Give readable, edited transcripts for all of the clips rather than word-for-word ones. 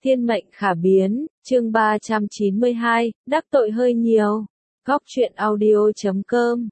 Thiên mệnh khả biến, chương 392, đắc tội hơi nhiều. Góc truyện audio.com.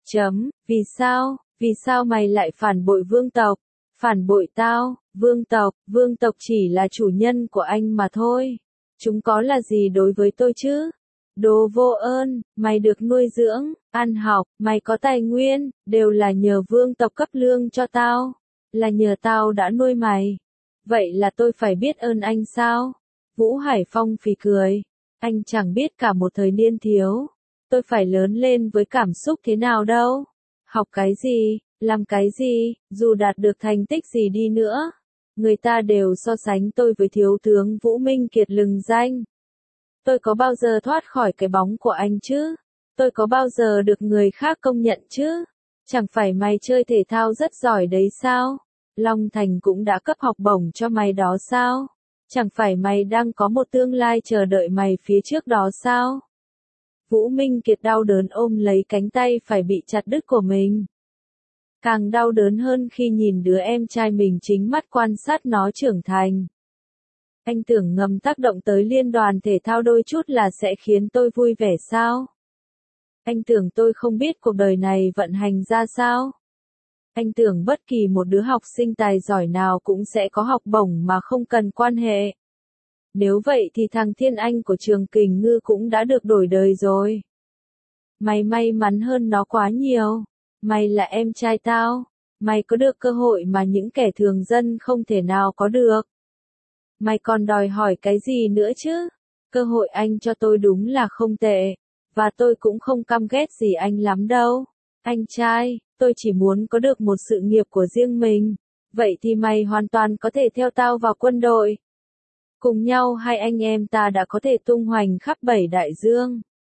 Vì sao mày lại phản bội vương tộc? Phản bội tao, vương tộc chỉ là chủ nhân của anh mà thôi. Chúng có là gì đối với tôi chứ? Đồ vô ơn, mày được nuôi dưỡng, ăn học, mày có tài nguyên, đều là nhờ vương tộc cấp lương cho tao. Là nhờ tao đã nuôi mày. Vậy là tôi phải biết ơn anh sao? Vũ Hải Phong phì cười. Anh chẳng biết cả một thời niên thiếu. Tôi phải lớn lên với cảm xúc thế nào đâu. Học cái gì, làm cái gì, dù đạt được thành tích gì đi nữa. Người ta đều so sánh tôi với thiếu tướng Vũ Minh Kiệt lừng danh. Tôi có bao giờ thoát khỏi cái bóng của anh chứ? Tôi có bao giờ được người khác công nhận chứ? Chẳng phải mày chơi thể thao rất giỏi đấy sao? Long Thành cũng đã cấp học bổng cho mày đó sao? Chẳng phải mày đang có một tương lai chờ đợi mày phía trước đó sao? Vũ Minh Kiệt đau đớn ôm lấy cánh tay phải bị chặt đứt của mình. Càng đau đớn hơn khi nhìn đứa em trai mình chính mắt quan sát nó trưởng thành. Anh tưởng ngầm tác động tới liên đoàn thể thao đôi chút là sẽ khiến tôi vui vẻ sao? Anh tưởng tôi không biết cuộc đời này vận hành ra sao? Anh tưởng bất kỳ một đứa học sinh tài giỏi nào cũng sẽ có học bổng mà không cần quan hệ. Nếu vậy thì thằng Thiên Anh của trường Kình Ngư cũng đã được đổi đời rồi. Mày may mắn hơn nó quá nhiều. Mày là em trai tao. Mày có được cơ hội mà những kẻ thường dân không thể nào có được. Mày còn đòi hỏi cái gì nữa chứ? Cơ hội anh cho tôi đúng là không tệ. Và tôi cũng không căm ghét gì anh lắm đâu. Anh trai, tôi chỉ muốn có được một sự nghiệp của riêng mình. Vậy thì mày hoàn toàn có thể theo tao vào quân đội. Cùng nhau hai anh em ta đã có thể tung hoành khắp 7 đại dương.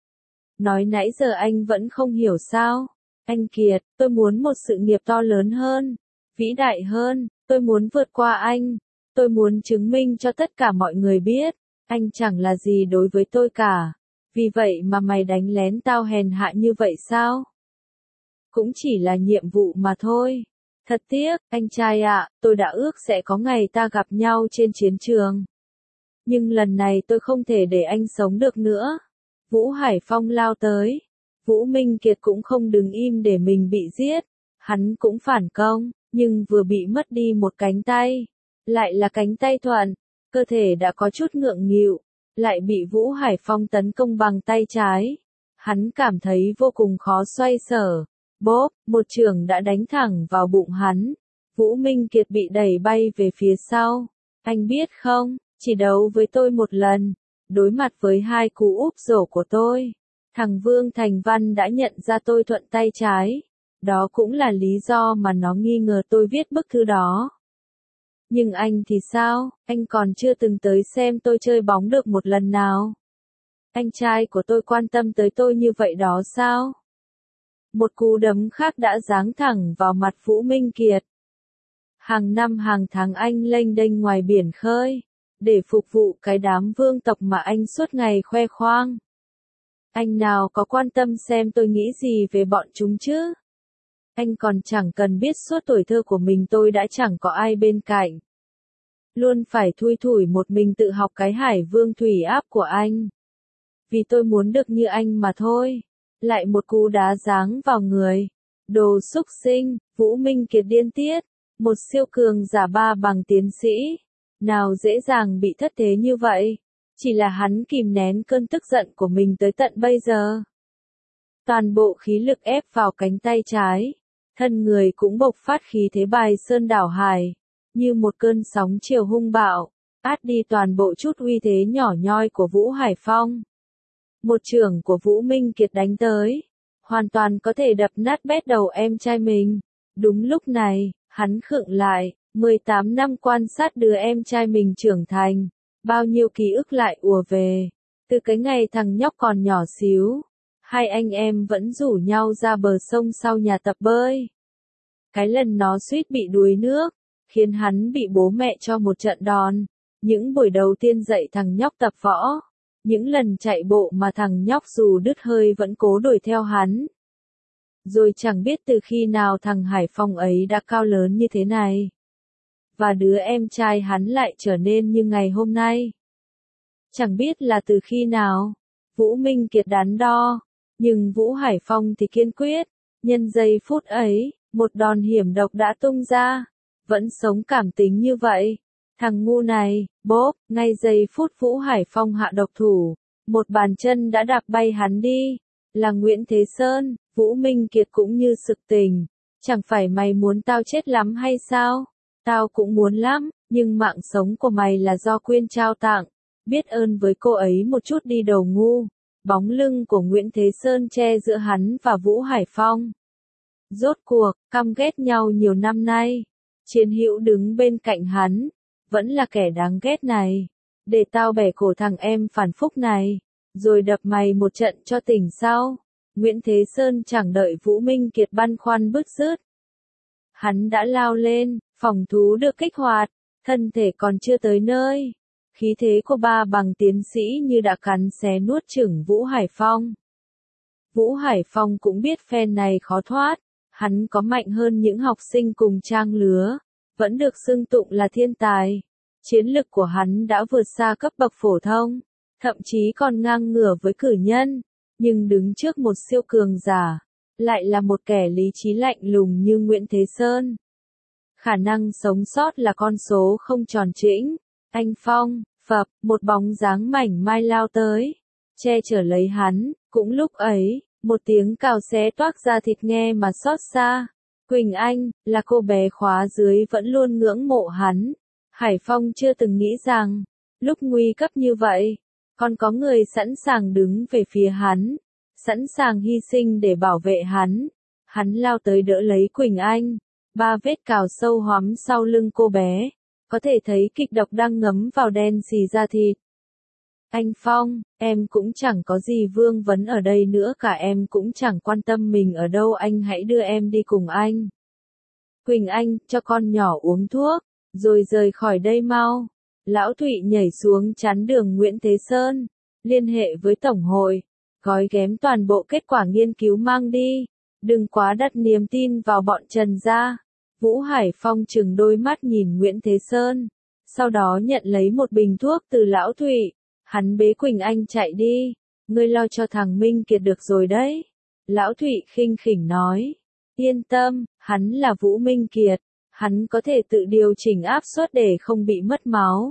Nói nãy giờ anh vẫn không hiểu sao. Anh Kiệt, tôi muốn một sự nghiệp to lớn hơn, vĩ đại hơn, tôi muốn vượt qua anh. Tôi muốn chứng minh cho tất cả mọi người biết, anh chẳng là gì đối với tôi cả. Vì vậy mà mày đánh lén tao hèn hạ như vậy sao? Cũng chỉ là nhiệm vụ mà thôi. Thật tiếc, anh trai ạ, tôi đã ước sẽ có ngày ta gặp nhau trên chiến trường. Nhưng lần này tôi không thể để anh sống được nữa. Vũ Hải Phong lao tới. Vũ Minh Kiệt cũng không đứng im để mình bị giết. Hắn cũng phản công, nhưng vừa bị mất đi một cánh tay. Lại là cánh tay thuận, cơ thể đã có chút ngượng nghịu. Lại bị Vũ Hải Phong tấn công bằng tay trái. Hắn cảm thấy vô cùng khó xoay sở. Bốp, một chưởng đã đánh thẳng vào bụng hắn. Vũ Minh Kiệt bị đẩy bay về phía sau. Anh biết không, chỉ đấu với tôi một lần. Đối mặt với hai cú úp rổ của tôi. Thằng Vương Thành Văn đã nhận ra tôi thuận tay trái. Đó cũng là lý do mà nó nghi ngờ tôi viết bức thư đó. Nhưng anh thì sao, anh còn chưa từng tới xem tôi chơi bóng được một lần nào. Anh trai của tôi quan tâm tới tôi như vậy đó sao? Một cú đấm khác đã giáng thẳng vào mặt Vũ Minh Kiệt. Hàng năm hàng tháng anh lênh đênh ngoài biển khơi, để phục vụ cái đám vương tộc mà anh suốt ngày khoe khoang. Anh nào có quan tâm xem tôi nghĩ gì về bọn chúng chứ? Anh còn chẳng cần biết suốt tuổi thơ của mình tôi đã chẳng có ai bên cạnh. Luôn phải thui thủi một mình tự học cái hải vương thủy áp của anh. Vì tôi muốn được như anh mà thôi. Lại một cú đá giáng vào người. Đồ xúc sinh, Vũ Minh Kiệt điên tiết. Một siêu cường giả ba bằng tiến sĩ. Nào dễ dàng bị thất thế như vậy. Chỉ là hắn kìm nén cơn tức giận của mình tới tận bây giờ. Toàn bộ khí lực ép vào cánh tay trái. Thân người cũng bộc phát khí thế bài sơn đảo hải. Như một cơn sóng chiều hung bạo. Át đi toàn bộ chút uy thế nhỏ nhoi của Vũ Hải Phong. Một chưởng của Vũ Minh Kiệt đánh tới. Hoàn toàn có thể đập nát bét đầu em trai mình. Đúng lúc này, hắn khựng lại. 18 năm quan sát đứa em trai mình trưởng thành. Bao nhiêu ký ức lại ùa về. Từ cái ngày thằng nhóc còn nhỏ xíu. Hai anh em vẫn rủ nhau ra bờ sông sau nhà tập bơi. Cái lần nó suýt bị đuối nước. Khiến hắn bị bố mẹ cho một trận đòn. Những buổi đầu tiên dạy thằng nhóc tập võ. Những lần chạy bộ mà thằng nhóc dù đứt hơi vẫn cố đuổi theo hắn. Rồi chẳng biết từ khi nào thằng Hải Phong ấy đã cao lớn như thế này. Và đứa em trai hắn lại trở nên như ngày hôm nay. Chẳng biết là từ khi nào, Vũ Minh Kiệt đắn đo, nhưng Vũ Hải Phong thì kiên quyết, nhân giây phút ấy, một đòn hiểm độc đã tung ra, vẫn sống cảm tính như vậy. Thằng ngu này, bốp, ngay giây phút Vũ Hải Phong hạ độc thủ, một bàn chân đã đạp bay hắn đi, là Nguyễn Thế Sơn. Vũ Minh Kiệt cũng như sực tỉnh, chẳng phải mày muốn tao chết lắm hay sao? Tao cũng muốn lắm, nhưng mạng sống của mày là do Quyên trao tặng, biết ơn với cô ấy một chút đi đầu ngu. Bóng lưng của Nguyễn Thế Sơn che giữa hắn và Vũ Hải Phong. Rốt cuộc, căm ghét nhau nhiều năm nay, Chiến Hữu đứng bên cạnh hắn, vẫn là kẻ đáng ghét này. Để tao bẻ cổ thằng em phản phúc này, rồi đập mày một trận cho tỉnh sau. Nguyễn Thế Sơn chẳng đợi Vũ Minh Kiệt băn khoăn bứt rứt. Hắn đã lao lên, phòng thú được kích hoạt, thân thể còn chưa tới nơi. Khí thế của ba bằng tiến sĩ như đã cắn xé nuốt chửng Vũ Hải Phong. Vũ Hải Phong cũng biết phen này khó thoát, hắn có mạnh hơn những học sinh cùng trang lứa, vẫn được xưng tụng là thiên tài. Chiến lực của hắn đã vượt xa cấp bậc phổ thông, thậm chí còn ngang ngửa với cử nhân, nhưng đứng trước một siêu cường giả, lại là một kẻ lý trí lạnh lùng như Nguyễn Thế Sơn. Khả năng sống sót là con số không tròn trĩnh. Anh Phong, phập, một bóng dáng mảnh mai lao tới, che chở lấy hắn, cũng lúc ấy, một tiếng cào xé toác ra thịt nghe mà xót xa. Quỳnh Anh, là cô bé khóa dưới vẫn luôn ngưỡng mộ hắn. Hải Phong chưa từng nghĩ rằng, lúc nguy cấp như vậy, còn có người sẵn sàng đứng về phía hắn, sẵn sàng hy sinh để bảo vệ hắn. Hắn lao tới đỡ lấy Quỳnh Anh, ba vết cào sâu hoắm sau lưng cô bé, có thể thấy kịch độc đang ngấm vào đen xì da thịt. Anh Phong, em cũng chẳng có gì vương vấn ở đây nữa cả, em cũng chẳng quan tâm mình ở đâu, anh hãy đưa em đi cùng anh. Quỳnh Anh, cho con nhỏ uống thuốc, rồi rời khỏi đây mau. Lão Thụy nhảy xuống chắn đường Nguyễn Thế Sơn, liên hệ với Tổng hội, gói ghém toàn bộ kết quả nghiên cứu mang đi, đừng quá đặt niềm tin vào bọn Trần gia. Vũ Hải Phong trừng đôi mắt nhìn Nguyễn Thế Sơn, sau đó nhận lấy một bình thuốc từ Lão Thụy, hắn bế Quỳnh Anh chạy đi, ngươi lo cho thằng Minh Kiệt được rồi đấy. Lão Thụy khinh khỉnh nói, yên tâm, hắn là Vũ Minh Kiệt, hắn có thể tự điều chỉnh áp suất để không bị mất máu.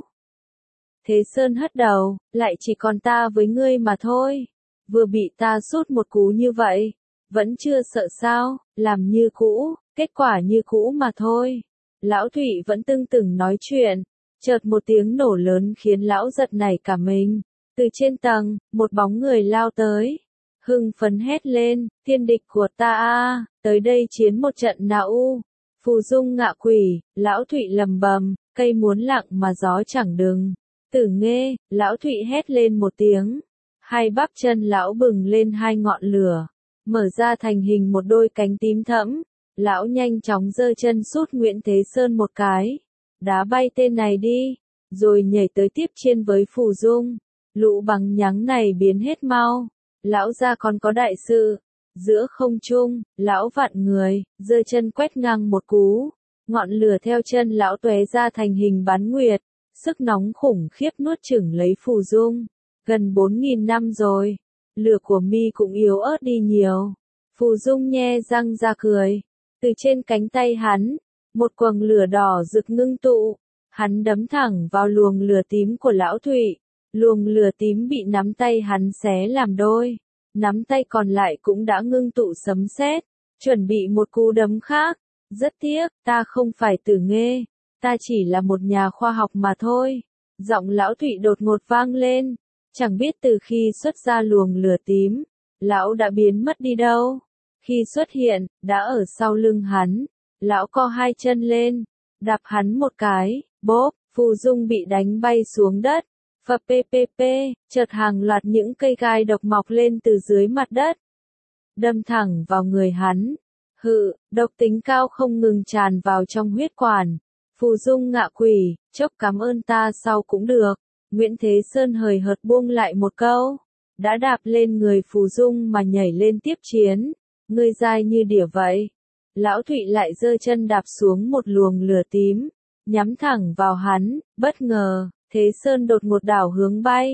Thế Sơn hất đầu, lại chỉ còn ta với ngươi mà thôi, vừa bị ta sút một cú như vậy, vẫn chưa sợ sao, làm như cũ, kết quả như cũ mà thôi. Lão Thụy vẫn tưng tửng nói chuyện, chợt một tiếng nổ lớn khiến lão giật nảy cả mình. Từ trên tầng, một bóng người lao tới, hưng phấn hét lên, thiên địch của ta a, tới đây chiến một trận nào u. Phù dung ngạ quỷ, Lão Thụy lầm bầm, cây muốn lặng mà gió chẳng đừng. Tử Nghê, Lão Thụy hét lên một tiếng, hai bắp chân lão bừng lên hai ngọn lửa, mở ra thành hình một đôi cánh tím thẫm. Lão nhanh chóng giơ chân sút Nguyễn Thế Sơn một cái, đá bay tên này đi, rồi nhảy tới tiếp chiên với Phù Dung. Lũ bằng nhắng này biến hết mau, lão gia còn có đại sự. Giữa không trung, lão vặn người, giơ chân quét ngang một cú, ngọn lửa theo chân lão tóe ra thành hình bán nguyệt, sức nóng khủng khiếp nuốt chửng lấy Phù Dung. Gần 4.000 năm rồi, lửa của mi cũng yếu ớt đi nhiều. Phù Dung nhe răng ra cười, từ trên cánh tay hắn, một quầng lửa đỏ rực ngưng tụ, hắn đấm thẳng vào luồng lửa tím của Lão Thụy. Luồng lửa tím bị nắm tay hắn xé làm đôi, nắm tay còn lại cũng đã ngưng tụ sấm sét, chuẩn bị một cú đấm khác. Rất tiếc, ta không phải Tử Nghê, ta chỉ là một nhà khoa học mà thôi. Giọng Lão Thụy đột ngột vang lên, chẳng biết từ khi xuất ra luồng lửa tím, lão đã biến mất đi đâu. Khi xuất hiện, đã ở sau lưng hắn, lão co hai chân lên, đạp hắn một cái, bốp, Phù Dung bị đánh bay xuống đất. Và ppp, chợt hàng loạt những cây gai độc mọc lên từ dưới mặt đất, đâm thẳng vào người hắn. Hự, độc tính cao không ngừng tràn vào trong huyết quản. Phù Dung ngạ quỷ, chốc cảm ơn ta sau cũng được. Nguyễn Thế Sơn hời hợt buông lại một câu, đã đạp lên người Phù Dung mà nhảy lên tiếp chiến. Ngươi dai như đỉa vậy. Lão Thụy lại giơ chân đạp xuống một luồng lửa tím, nhắm thẳng vào hắn, bất ngờ. Thế Sơn đột ngột đảo hướng bay,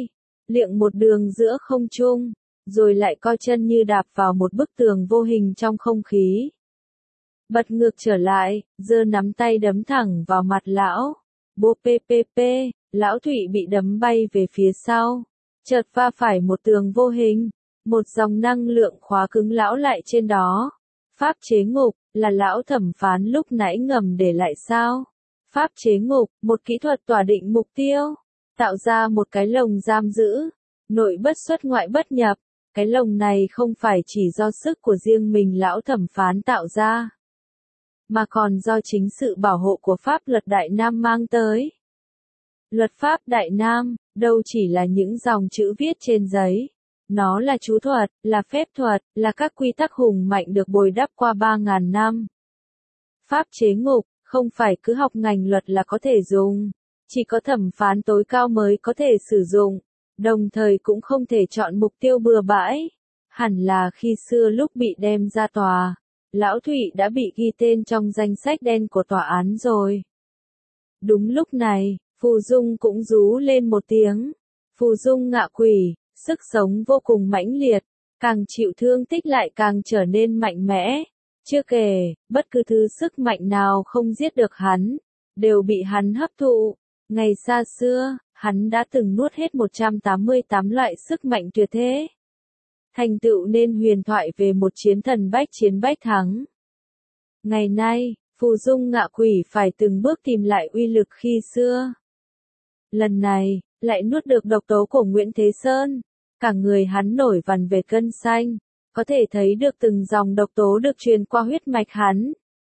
liệng một đường giữa không trung, rồi lại co chân như đạp vào một bức tường vô hình trong không khí. Bật ngược trở lại, giơ nắm tay đấm thẳng vào mặt lão. Bô ppp, lão Thụy bị đấm bay về phía sau, chợt va phải một tường vô hình, một dòng năng lượng khóa cứng lão lại trên đó. Pháp chế ngục, là lão thẩm phán lúc nãy ngầm để lại sao? Pháp chế ngục, một kỹ thuật tỏa định mục tiêu, tạo ra một cái lồng giam giữ, nội bất xuất ngoại bất nhập. Cái lồng này không phải chỉ do sức của riêng mình lão thẩm phán tạo ra, mà còn do chính sự bảo hộ của pháp luật Đại Nam mang tới. Luật pháp Đại Nam, đâu chỉ là những dòng chữ viết trên giấy. Nó là chú thuật, là phép thuật, là các quy tắc hùng mạnh được bồi đắp qua 3.000 năm. Pháp chế ngục, không phải cứ học ngành luật là có thể dùng. Chỉ có thẩm phán tối cao mới có thể sử dụng. Đồng thời cũng không thể chọn mục tiêu bừa bãi. Hẳn là khi xưa lúc bị đem ra tòa, lão Thụy đã bị ghi tên trong danh sách đen của tòa án rồi. Đúng lúc này, Phù Dung cũng rú lên một tiếng. Phù Dung ngạ quỷ, sức sống vô cùng mãnh liệt, càng chịu thương tích lại càng trở nên mạnh mẽ. Chưa kể, bất cứ thứ sức mạnh nào không giết được hắn, đều bị hắn hấp thụ. Ngày xa xưa, hắn đã từng nuốt hết 188 loại sức mạnh tuyệt thế, thành tựu nên huyền thoại về một chiến thần bách chiến bách thắng. Ngày nay, Phù Dung ngạ quỷ phải từng bước tìm lại uy lực khi xưa. Lần này, lại nuốt được độc tố của Nguyễn Thế Sơn. Cả người hắn nổi vằn về cân xanh, có thể thấy được từng dòng độc tố được truyền qua huyết mạch hắn.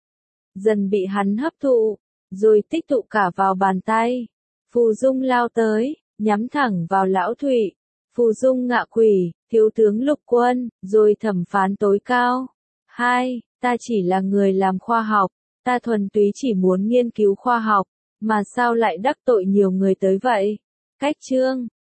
Dần bị hắn hấp thụ, rồi tích tụ cả vào bàn tay. Phù Dung lao tới, nhắm thẳng vào lão Thụy. Phù Dung ngạ quỷ, thiếu tướng lục quân, rồi thẩm phán tối cao. 2. Ta chỉ là người làm khoa học, ta thuần túy chỉ muốn nghiên cứu khoa học, mà sao lại đắc tội nhiều người tới vậy? Cách chương